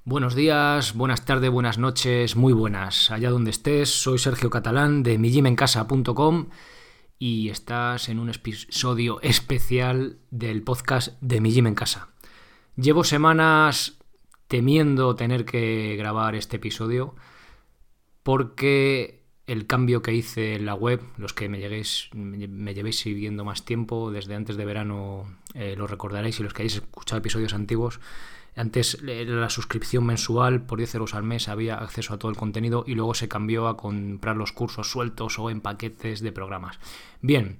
Buenos días, buenas tardes, buenas noches, muy buenas. Allá donde estés, soy Sergio Catalán de migymencasa.com y estás en un episodio especial del podcast de Mi Gym en Casa. Llevo semanas temiendo tener que grabar este episodio porque el cambio que hice en la web, los que me llevéis siguiendo más tiempo, desde antes de verano lo recordaréis, y los que hayáis escuchado episodios antiguos, antes la suscripción mensual por 10 euros al mes había acceso a todo el contenido y luego se cambió a comprar los cursos sueltos o en paquetes de programas. Bien,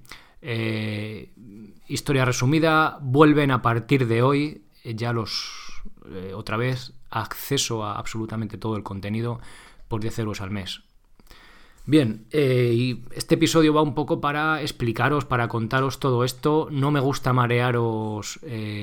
historia resumida, vuelven a partir de hoy ya otra vez acceso a absolutamente todo el contenido por 10 euros al mes. Bien, y este episodio va un poco para explicaros, para contaros todo esto. No me gusta marearos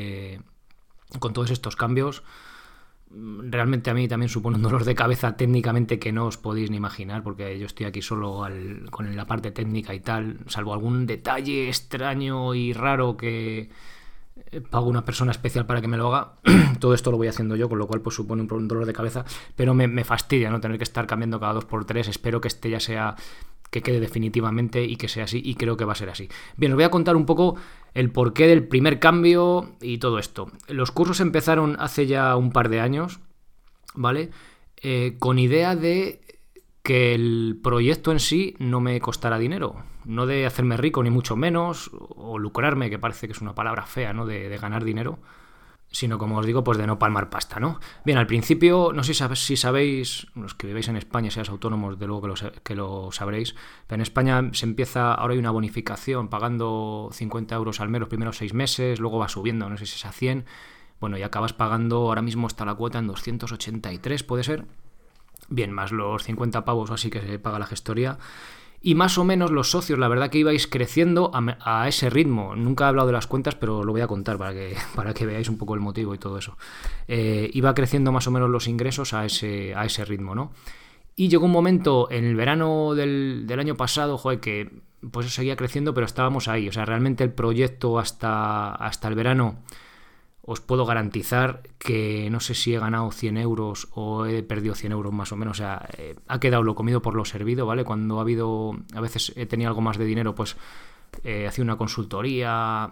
con todos estos cambios. Realmente a mí también supone un dolor de cabeza técnicamente que no os podéis ni imaginar, porque yo estoy aquí solo con la parte técnica y tal, salvo algún detalle extraño y raro que pago una persona especial para que me lo haga. Todo esto lo voy haciendo yo, con lo cual pues supone un dolor de cabeza, pero me fastidia, ¿no?, tener que estar cambiando cada 2x3. Espero que este ya sea, que quede definitivamente y que sea así, y creo que va a ser así. Bien, os voy a contar un poco el porqué del primer cambio y todo esto. Los cursos empezaron hace ya un par de años, ¿vale? Con idea de que el proyecto en sí no me costara dinero, no de hacerme rico ni mucho menos, o lucrarme, que parece que es una palabra fea, ¿no?, de ganar dinero, sino, como os digo, pues de no palmar pasta, ¿no? Bien, al principio, no sé si sabéis, los que vivéis en España, seáis autónomos, de luego que lo sabréis, pero en España se empieza, ahora hay una bonificación pagando 50 euros al mes los primeros 6 meses, luego va subiendo, no sé si es a 100, bueno, y acabas pagando, ahora mismo está la cuota en 283, ¿puede ser? Bien, más los 50 pavos así que se paga la gestoría. Y más o menos los socios, la verdad que ibais creciendo a ese ritmo. Nunca he hablado de las cuentas, pero lo voy a contar para que veáis un poco el motivo y todo eso. Iba creciendo más o menos los ingresos a ese ritmo, ¿no? Y llegó un momento en el verano del año pasado, joder, que pues seguía creciendo, pero estábamos ahí. O sea, realmente el proyecto hasta el verano, os puedo garantizar que no sé si he ganado 100 euros o he perdido 100 euros más o menos. O sea, ha quedado lo comido por lo servido, ¿vale? Cuando a veces he tenido algo más de dinero, pues hacía una consultoría.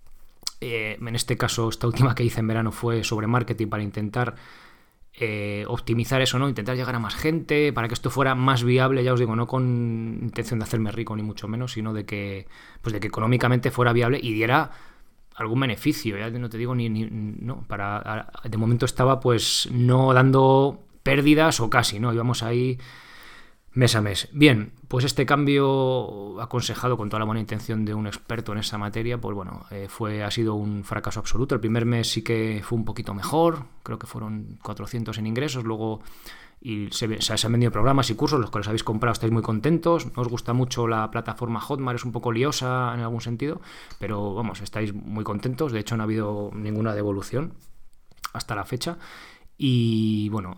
En este caso, esta última que hice en verano fue sobre marketing para intentar optimizar eso, ¿no? Intentar llegar a más gente, para que esto fuera más viable, ya os digo, no con intención de hacerme rico ni mucho menos, sino de que económicamente fuera viable y diera algún beneficio. Ya no te digo no, de momento estaba pues no dando pérdidas o casi, ¿no? Íbamos ahí mes a mes. Bien, pues este cambio, aconsejado con toda la buena intención de un experto en esa materia, pues bueno, ha sido un fracaso absoluto. El primer mes sí que fue un poquito mejor, creo que fueron 400 en ingresos, luego se han vendido programas y cursos, los que los habéis comprado estáis muy contentos, no os gusta mucho la plataforma Hotmart, es un poco liosa en algún sentido, pero vamos, estáis muy contentos, de hecho no ha habido ninguna devolución hasta la fecha. Y bueno,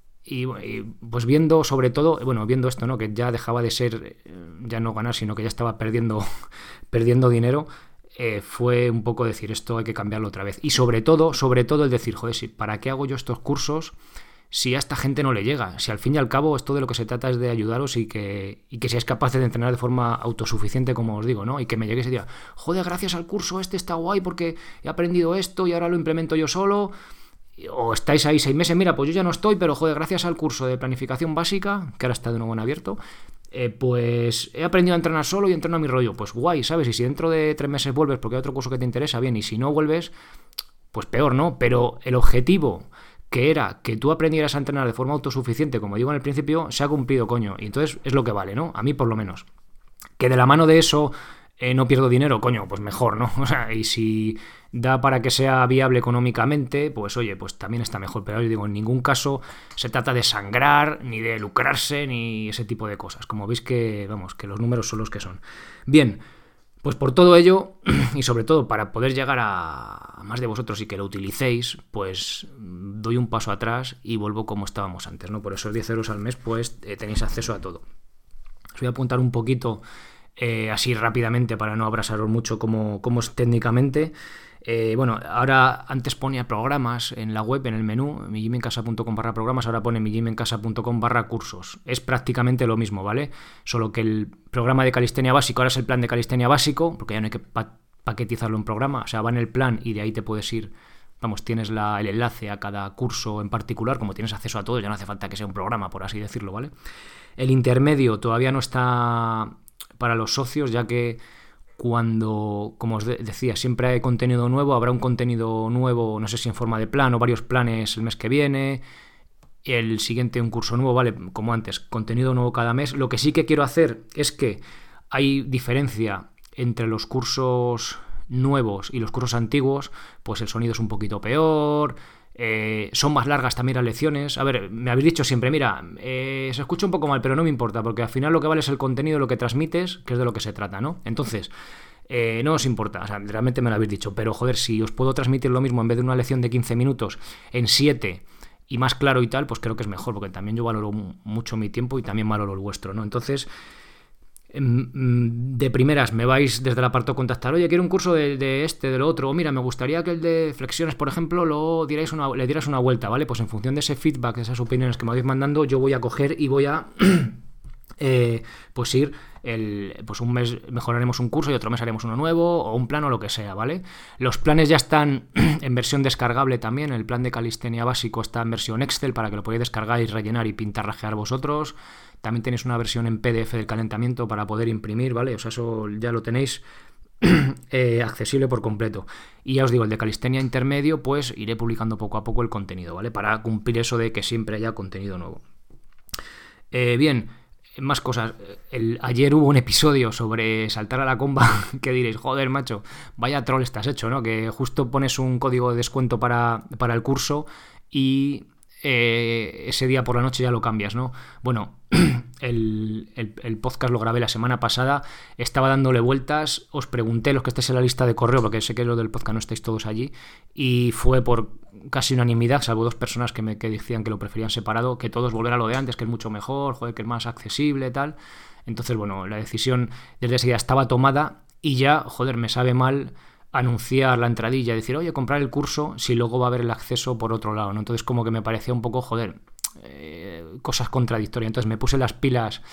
pues viendo sobre todo, viendo esto, ¿no?, que ya dejaba de ser ya no ganar, sino que ya estaba perdiendo dinero, fue un poco decir, esto hay que cambiarlo otra vez. Y sobre todo el decir, joder, ¿para qué hago yo estos cursos si a esta gente no le llega? Si al fin y al cabo esto de lo que se trata es de ayudaros y que seáis capaces de entrenar de forma autosuficiente, como os digo, ¿no? Y que me lleguéis y diga, joder, gracias al curso está guay porque he aprendido esto y ahora lo implemento yo solo. O estáis ahí 6 meses, mira, pues yo ya no estoy, pero joder, gracias al curso de planificación básica, que ahora está de nuevo en abierto, pues he aprendido a entrenar solo y entreno a mi rollo. Pues guay, ¿sabes? Y si dentro de 3 meses vuelves porque hay otro curso que te interesa, bien, y si no vuelves, pues peor, ¿no? Pero el objetivo, que era que tú aprendieras a entrenar de forma autosuficiente, como digo en el principio, se ha cumplido, coño. Y entonces es lo que vale, ¿no? A mí por lo menos. Que de la mano de eso no pierdo dinero, coño, pues mejor, ¿no? O sea, y si da para que sea viable económicamente, pues oye, pues también está mejor. Pero os digo, en ningún caso se trata de sangrar, ni de lucrarse, ni ese tipo de cosas. Como veis que los números son los que son. Bien, pues por todo ello, y sobre todo para poder llegar a más de vosotros y que lo utilicéis, pues doy un paso atrás y vuelvo como estábamos antes, ¿no? Por esos 10 euros al mes, pues tenéis acceso a todo. Os voy a apuntar un poquito así rápidamente para no abrasaros mucho cómo es técnicamente. Bueno, ahora antes ponía programas en la web, en el menú, mijimencasa.com/programas, ahora pone mijimencasa.com/cursos. Es prácticamente lo mismo, ¿vale? Solo que el programa de calistenia básico ahora es el plan de calistenia básico, porque ya no hay que paquetizarlo en programa, o sea, va en el plan y de ahí te puedes ir. Vamos, tienes el enlace a cada curso en particular, como tienes acceso a todo, ya no hace falta que sea un programa, por así decirlo, ¿vale? El intermedio todavía no está para los socios, ya que cuando, como os decía, siempre hay contenido nuevo, habrá un contenido nuevo, no sé si en forma de plan o varios planes el mes que viene, el siguiente un curso nuevo, ¿vale? Como antes, contenido nuevo cada mes. Lo que sí que quiero hacer es que hay diferencia entre los cursos nuevos y los cursos antiguos, pues el sonido es un poquito peor, son más largas también las lecciones. A ver, me habéis dicho siempre, mira, se escucha un poco mal, pero no me importa, porque al final lo que vale es el contenido, lo que transmites, que es de lo que se trata, ¿no? Entonces, no os importa, o sea, realmente me lo habéis dicho, pero joder, si os puedo transmitir lo mismo en vez de una lección de 15 minutos en 7 y más claro y tal, pues creo que es mejor, porque también yo valoro mucho mi tiempo y también valoro el vuestro, ¿no? Entonces, de primeras me vais desde el apartado contactar, oye, quiero un curso de este, de lo otro, o mira, me gustaría que el de flexiones, por ejemplo, le dierais una vuelta, ¿vale? Pues en función de ese feedback, de esas opiniones que me vais mandando, yo voy a coger y voy a pues ir pues un mes mejoraremos un curso y otro mes haremos uno nuevo, o un plan o lo que sea, ¿vale? Los planes ya están en versión descargable también. El plan de calistenia básico está en versión Excel para que lo podáis descargar y rellenar y pintarrajear vosotros. También tenéis una versión en PDF del calentamiento para poder imprimir, ¿vale? O sea, eso ya lo tenéis accesible por completo. Y ya os digo, el de calistenia intermedio, pues iré publicando poco a poco el contenido, ¿vale? Para cumplir eso de que siempre haya contenido nuevo. Bien, más cosas. Ayer hubo un episodio sobre saltar a la comba que diréis, joder, macho, vaya troll estás hecho, ¿no? Que justo pones un código de descuento para el curso y ese día por la noche ya lo cambias, ¿no? Bueno, el podcast lo grabé la semana pasada, estaba dándole vueltas, os pregunté, los que estáis en la lista de correo, porque sé que lo del podcast no estáis todos allí, y fue por casi unanimidad, salvo 2 personas que decían que lo preferían separado, que todos volver a lo de antes, que es mucho mejor, joder, que es más accesible, tal. Entonces, bueno, la decisión desde ese día estaba tomada y ya, joder, me sabe mal anunciar la entradilla, decir, oye, comprar el curso, si luego va a haber el acceso por otro lado, ¿no? Entonces como que me parecía un poco, joder, cosas contradictorias. Entonces me puse las pilas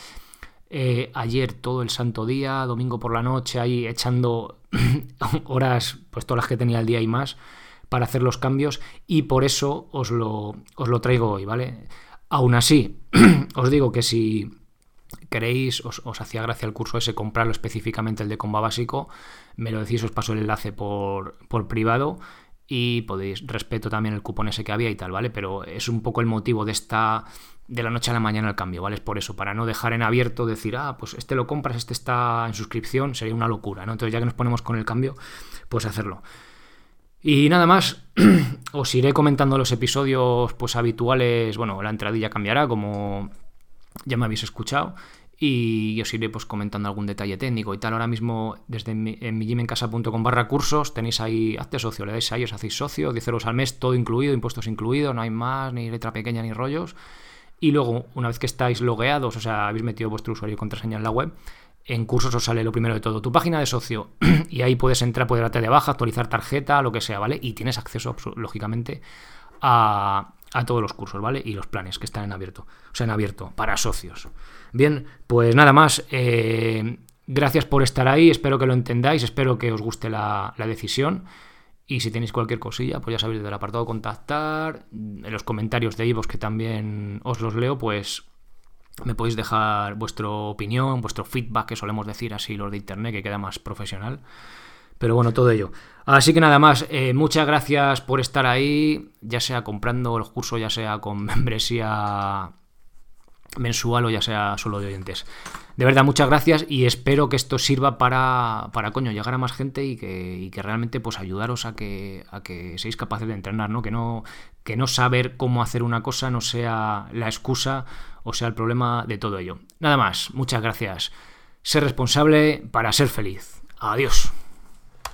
ayer todo el santo día, domingo por la noche, ahí echando horas, pues todas las que tenía el día y más, para hacer los cambios, y por eso os lo traigo hoy, ¿vale? Aún así, os digo que si queréis, os hacía gracia el curso ese, comprarlo específicamente el de comba básico, me lo decís, os paso el enlace por privado y podéis, respeto también el cupón ese que había y tal, ¿vale? Pero es un poco el motivo de la noche a la mañana el cambio, ¿vale? Es por eso, para no dejar en abierto, decir, pues este lo compras, este está en suscripción, sería una locura, ¿no? Entonces ya que nos ponemos con el cambio, pues hacerlo. Y nada más, os iré comentando los episodios pues habituales, bueno, la entradilla cambiará, como ya me habéis escuchado, y os iré pues comentando algún detalle técnico y tal. Ahora mismo desde en mijimencasa.com/cursos tenéis ahí, hazte socio, le dais ahí, os hacéis socio, 10 euros al mes, todo incluido, impuestos incluidos, no hay más, ni letra pequeña ni rollos. Y luego, una vez que estáis logueados, o sea, habéis metido vuestro usuario y contraseña en la web, en cursos os sale lo primero de todo, tu página de socio, y ahí puedes entrar, puedes darte de baja, actualizar tarjeta, lo que sea, ¿vale? Y tienes acceso, lógicamente, a todos los cursos, ¿vale? Y los planes que están en abierto, o sea, en abierto, para socios. Bien, pues nada más, gracias por estar ahí, espero que lo entendáis, espero que os guste la decisión, y si tenéis cualquier cosilla, pues ya sabéis, del apartado contactar, en los comentarios de iVoox, que también os los leo, pues me podéis dejar vuestra opinión, vuestro feedback, que solemos decir así los de internet, que queda más profesional. Pero bueno, todo ello. Así que nada más, muchas gracias por estar ahí, ya sea comprando el curso, ya sea con membresía mensual o ya sea solo de oyentes. De verdad, muchas gracias, y espero que esto sirva para llegar a más gente y que realmente pues ayudaros a que seáis capaces de entrenar, ¿no? Que no saber cómo hacer una cosa no sea la excusa o sea el problema de todo ello. Nada más, muchas gracias. Ser responsable para ser feliz. Adiós.